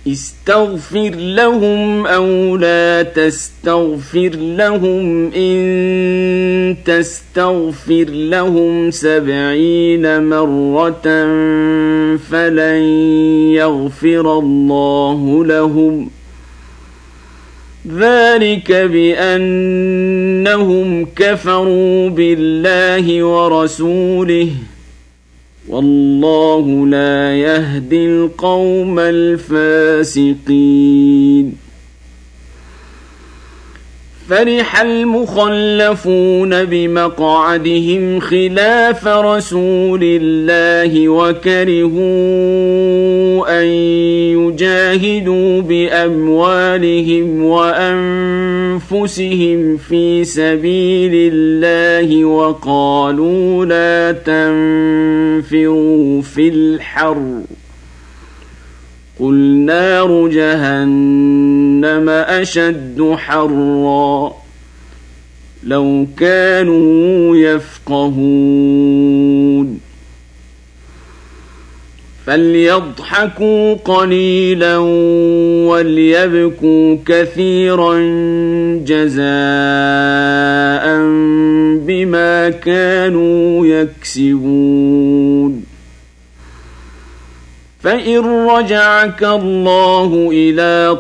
استغفر لهم أو لا تستغفر لهم إن تستغفر لهم 70 مرة فلن يغفر الله لهم ذلك بأنهم كفروا بالله ورسوله والله لا يهدي القوم الفاسقين. فرح المخلفون بمقعدهم خلاف رسول الله وكرهوا أن يجاهدوا بأموالهم وأنفسهم في سبيل الله وقالوا لا تنفروا في الحر قل نار جهنم أشد حرا لو كانوا يفقهون فليضحكوا قليلا وليبكوا كثيرا جزاء بما كانوا يكسبون. فإن رجعك الله إلى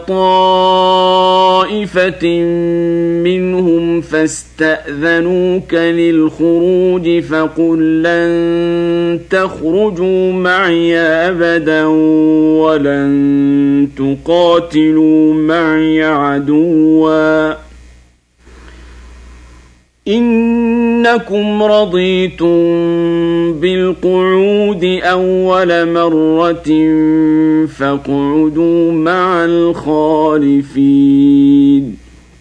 طائفة منهم فاستأذنوك للخروج فقل لن تخرجوا معي أبدا ولن تقاتلوا معي عدوا إنكم رضيتم بالقعود أول مرة فاقعدوا مع الخالفين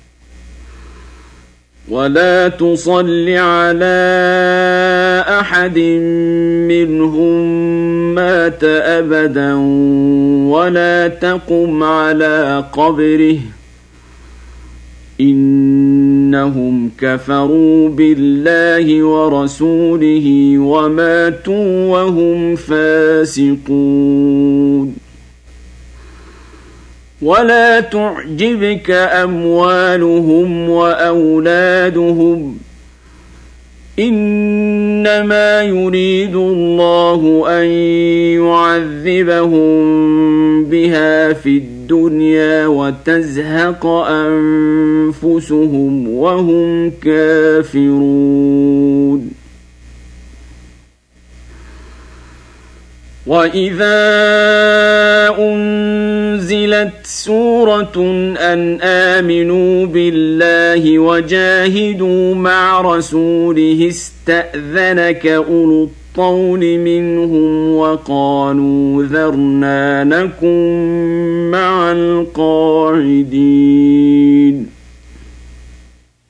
ولا تصل على أحد منهم مات أبدا ولا تقم على قبره إنهم كفروا بالله ورسوله وماتوا وهم فاسقون. ولا تعجبك أموالهم وأولادهم إنما يريد الله أن يعذبهم بها في الدنيا وتزهق أنفسهم وهم كافرون. وإذا أنزلت سورة أن آمنوا بالله وجاهدوا مع رسوله استأذنك أولو الطول منهم وقالوا ذرنا نكن مع القاعدين